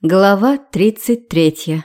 Глава 33.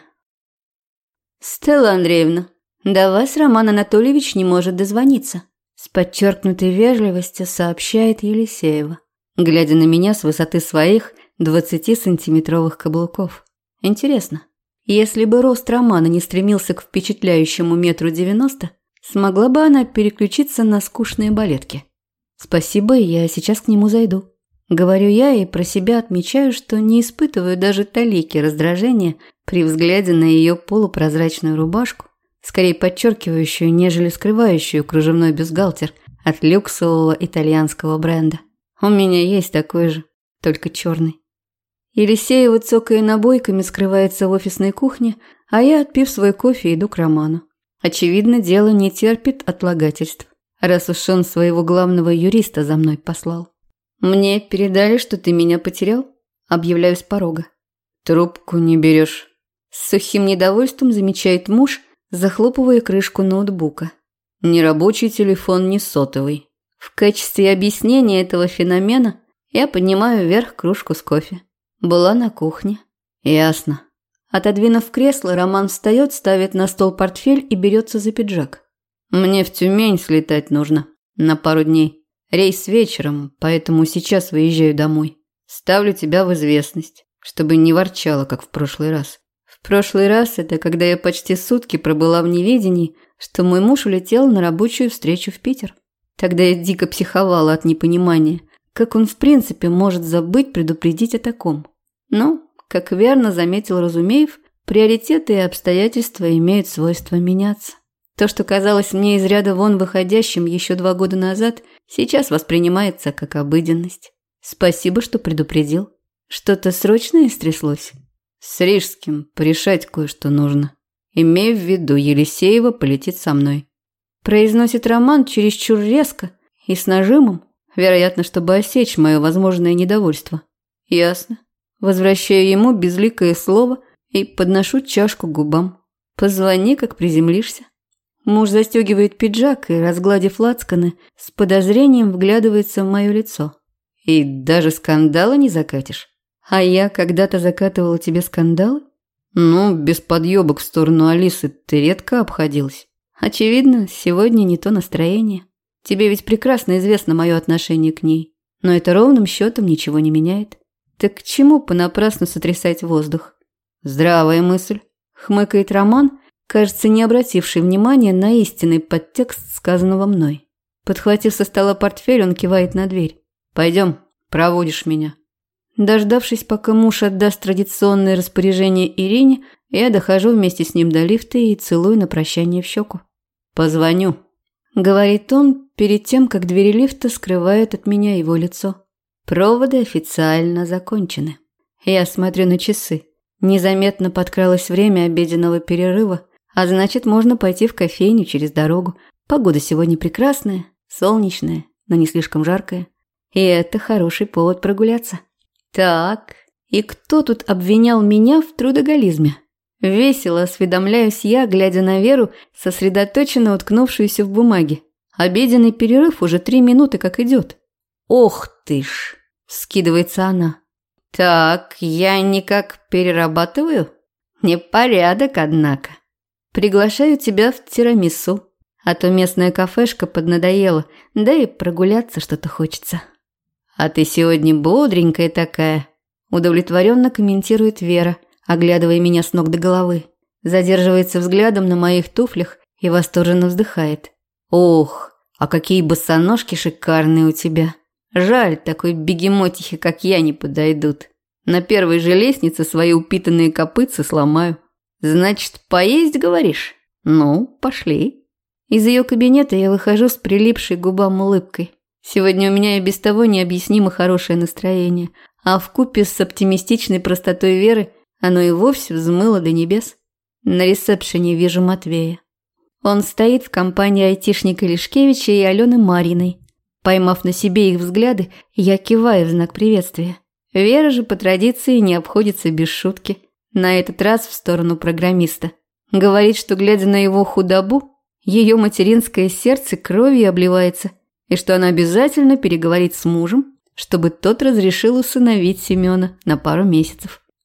«Стелла Андреевна, до вас Роман Анатольевич не может дозвониться», с подчеркнутой вежливостью сообщает Елисеева, глядя на меня с высоты своих 20-сантиметровых каблуков. Интересно, если бы рост Романа не стремился к впечатляющему 1,90 м, смогла бы она переключиться на скучные балетки? «Спасибо, я сейчас к нему зайду». Говорю я и про себя отмечаю, что не испытываю даже талики раздражения при взгляде на ее полупрозрачную рубашку, скорее подчеркивающую, нежели скрывающую кружевной бюстгальтер от люксового итальянского бренда. У меня есть такой же, только черный. Елисеева, цокая набойками, скрывается в офисной кухне, а я, отпив свой кофе, иду к Роману. Очевидно, дело не терпит отлагательств, раз уж он своего главного юриста за мной послал. «Мне передали, что ты меня потерял?» Объявляю с порога. «Трубку не берешь». С сухим недовольством замечает муж, захлопывая крышку ноутбука. «Ни рабочий телефон, ни сотовый». В качестве объяснения этого феномена я поднимаю вверх кружку с кофе. Была на кухне. «Ясно». Отодвинув кресло, Роман встает, ставит на стол портфель и берется за пиджак. «Мне в Тюмень слетать нужно. На пару дней. Рейс вечером, поэтому сейчас выезжаю домой. Ставлю тебя в известность, чтобы не ворчала, как в прошлый раз. В прошлый раз это когда я почти сутки пробыла в неведении, что мой муж улетел на рабочую встречу в Питер. Тогда я дико психовала от непонимания, как он в принципе может забыть предупредить о таком. Но, как верно заметил Разумеев, приоритеты и обстоятельства имеют свойство меняться. То, что казалось мне из ряда вон выходящим еще 2 года назад, сейчас воспринимается как обыденность. Спасибо, что предупредил. Что-то срочное стряслось? С Рижским порешать кое-что нужно. Имею в виду, Елисеева полетит со мной. Произносит Роман чересчур резко и с нажимом, вероятно, чтобы осечь мое возможное недовольство. Ясно. Возвращаю ему безликое слово и подношу чашку к губам. Позвони, как приземлишься. Муж застегивает пиджак и, разгладив лацканы, с подозрением вглядывается в мое лицо. И даже скандала не закатишь? А я когда-то закатывала тебе скандалы? Ну, без подъебок в сторону Алисы ты редко обходилась. Очевидно, сегодня не то настроение. Тебе ведь прекрасно известно мое отношение к ней. Но это ровным счетом ничего не меняет. Так к чему понапрасну сотрясать воздух? Здравая мысль. Хмыкает Роман, кажется, не обративший внимания на истинный подтекст сказанного мной. Подхватив со стола портфель, он кивает на дверь. «Пойдем, проводишь меня». Дождавшись, пока муж отдаст традиционное распоряжение Ирине, я дохожу вместе с ним до лифта и целую на прощание в щеку. «Позвоню», — говорит он перед тем, как двери лифта скрывают от меня его лицо. Проводы официально закончены. Я смотрю на часы. Незаметно подкралось время обеденного перерыва. А значит, можно пойти в кофейню через дорогу. Погода сегодня прекрасная, солнечная, но не слишком жаркая. И это хороший повод прогуляться. Так, и кто тут обвинял меня в трудоголизме? Весело осведомляюсь я, глядя на Веру, сосредоточенно уткнувшуюся в бумаге. Обеденный перерыв уже 3 минуты как идет. «Ох ты ж!» – вскидывается она. «Так, я никак перерабатываю? Непорядок, однако. Приглашаю тебя в тирамису, а то местная кафешка поднадоела, да и прогуляться что-то хочется». «А ты сегодня бодренькая такая», – удовлетворенно комментирует Вера, оглядывая меня с ног до головы. Задерживается взглядом на моих туфлях и восторженно вздыхает. «Ох, а какие босоножки шикарные у тебя! Жаль, такой бегемотихи, как я, не подойдут. На первой же лестнице свои упитанные копытца сломаю. Значит, поесть, говоришь? Ну, пошли». Из ее кабинета я выхожу с прилипшей к губам улыбкой. Сегодня у меня и без того необъяснимо хорошее настроение, а вкупе с оптимистичной простотой Веры оно и вовсе взмыло до небес. На ресепшене вижу Матвея. Он стоит в компании айтишника Лешкевича и Алены Марьиной. Поймав на себе их взгляды, я киваю в знак приветствия. Вера же по традиции не обходится без шутки. На этот раз в сторону программиста. Говорит, что, глядя на его худобу, ее материнское сердце кровью обливается, и что она обязательно переговорит с мужем, чтобы тот разрешил усыновить Семена на пару месяцев.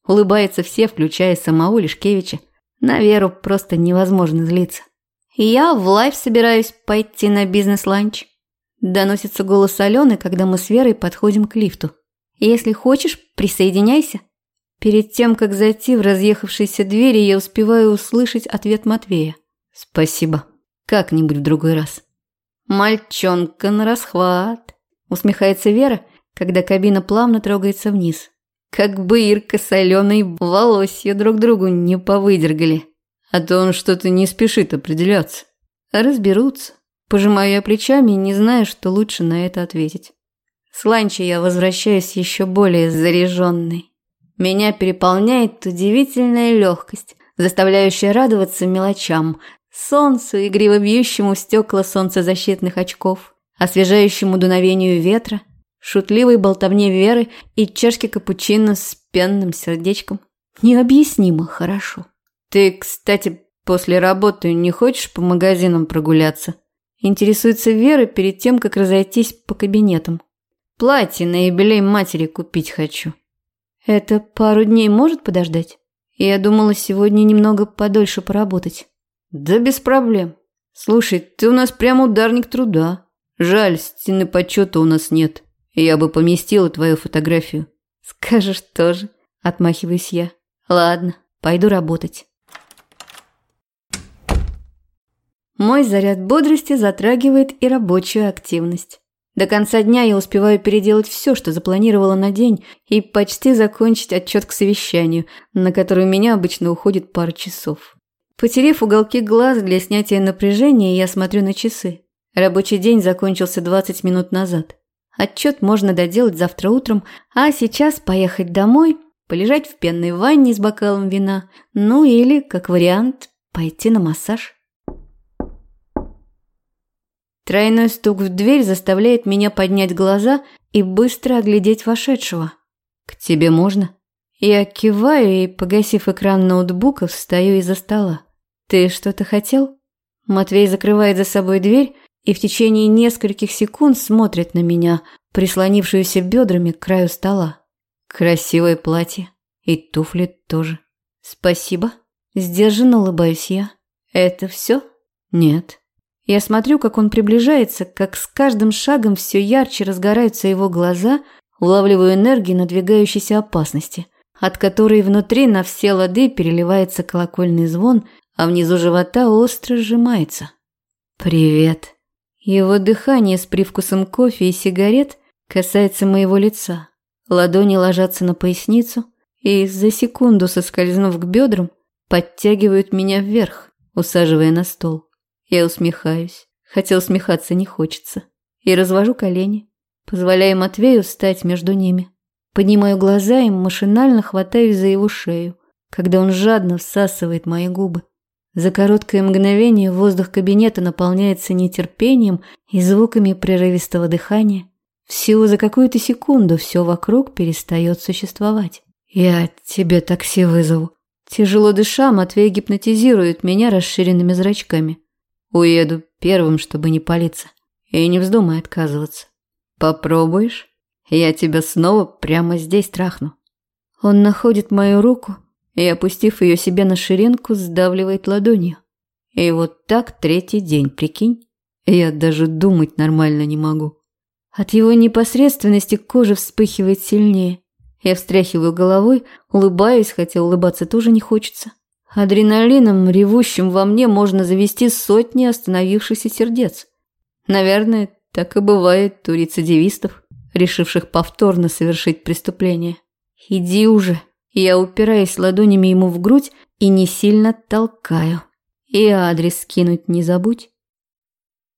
Улыбаются все, включая самого Лешкевича. На Веру просто невозможно злиться. «Я в лайф собираюсь пойти на бизнес-ланч». Доносится голос Алены, когда мы с Верой подходим к лифту. «Если хочешь, присоединяйся». Перед тем, как зайти в разъехавшиеся двери, я успеваю услышать ответ Матвея. «Спасибо. Как-нибудь в другой раз». «Мальчонка на расхват», – усмехается Вера, когда кабина плавно трогается вниз. Как бы Ирка с Аленой волосья друг другу не повыдергали. А то он что-то не спешит определяться. Разберутся. Пожимаю я плечами, не зная, что лучше на это ответить. С ланча я возвращаюсь еще более заряженной. Меня переполняет удивительная легкость, заставляющая радоваться мелочам, солнцу, игриво бьющему в стекла солнцезащитных очков, освежающему дуновению ветра, шутливой болтовне Веры и чашке капучино с пенным сердечком. Необъяснимо хорошо. «Ты, кстати, после работы не хочешь по магазинам прогуляться?» Интересуется Вера перед тем, как разойтись по кабинетам. «Платье на юбилей матери купить хочу». «Это пару дней может подождать? Я думала сегодня немного подольше поработать». «Да без проблем. Слушай, ты у нас прям ударник труда. Жаль, стены почета у нас нет. Я бы поместила твою фотографию». «Скажешь тоже», – отмахиваюсь я. «Ладно, пойду работать». Мой заряд бодрости затрагивает и рабочую активность. До конца дня я успеваю переделать все, что запланировала на день, и почти закончить отчет к совещанию, на который у меня обычно уходит пара часов. Потерев уголки глаз для снятия напряжения, я смотрю на часы. Рабочий день закончился 20 минут назад. Отчет можно доделать завтра утром, а сейчас поехать домой, полежать в пенной ванне с бокалом вина, ну или, как вариант, пойти на массаж. Тройной стук в дверь заставляет меня поднять глаза и быстро оглядеть вошедшего. «К тебе можно?» Я киваю и, погасив экран ноутбука, встаю из-за стола. «Ты что-то хотел?» Матвей закрывает за собой дверь и в течение нескольких секунд смотрит на меня, прислонившуюся бедрами к краю стола. «Красивое платье. И туфли тоже». «Спасибо». Сдержанно улыбаюсь я. «Это все?» «Нет». Я смотрю, как он приближается, как с каждым шагом все ярче разгораются его глаза, улавливаю энергию надвигающейся опасности, от которой внутри на все лады переливается колокольный звон, а внизу живота остро сжимается. «Привет». Его дыхание с привкусом кофе и сигарет касается моего лица. Ладони ложатся на поясницу и, за секунду соскользнув к бедрам, подтягивают меня вверх, усаживая на стол. Я усмехаюсь, хотя усмехаться не хочется, и развожу колени, позволяя Матвею встать между ними. Поднимаю глаза и машинально хватаюсь за его шею, когда он жадно всасывает мои губы. За короткое мгновение воздух кабинета наполняется нетерпением и звуками прерывистого дыхания. Всего за какую-то секунду все вокруг перестает существовать. «Я тебе такси вызову». Тяжело дыша, Матвей гипнотизирует меня расширенными зрачками. «Уеду первым, чтобы не палиться. И не вздумай отказываться. Попробуешь? Я тебя снова прямо здесь трахну». Он находит мою руку и, опустив ее себе на ширинку, сдавливает ладонью. И вот так третий день, прикинь? Я даже думать нормально не могу. От его непосредственности кожа вспыхивает сильнее. Я встряхиваю головой, улыбаюсь, хотя улыбаться тоже не хочется. Адреналином, ревущим во мне, можно завести сотни остановившихся сердец. Наверное, так и бывает у рецидивистов, решивших повторно совершить преступление. «Иди уже». Я упираюсь ладонями ему в грудь и не сильно толкаю. «И адрес скинуть не забудь».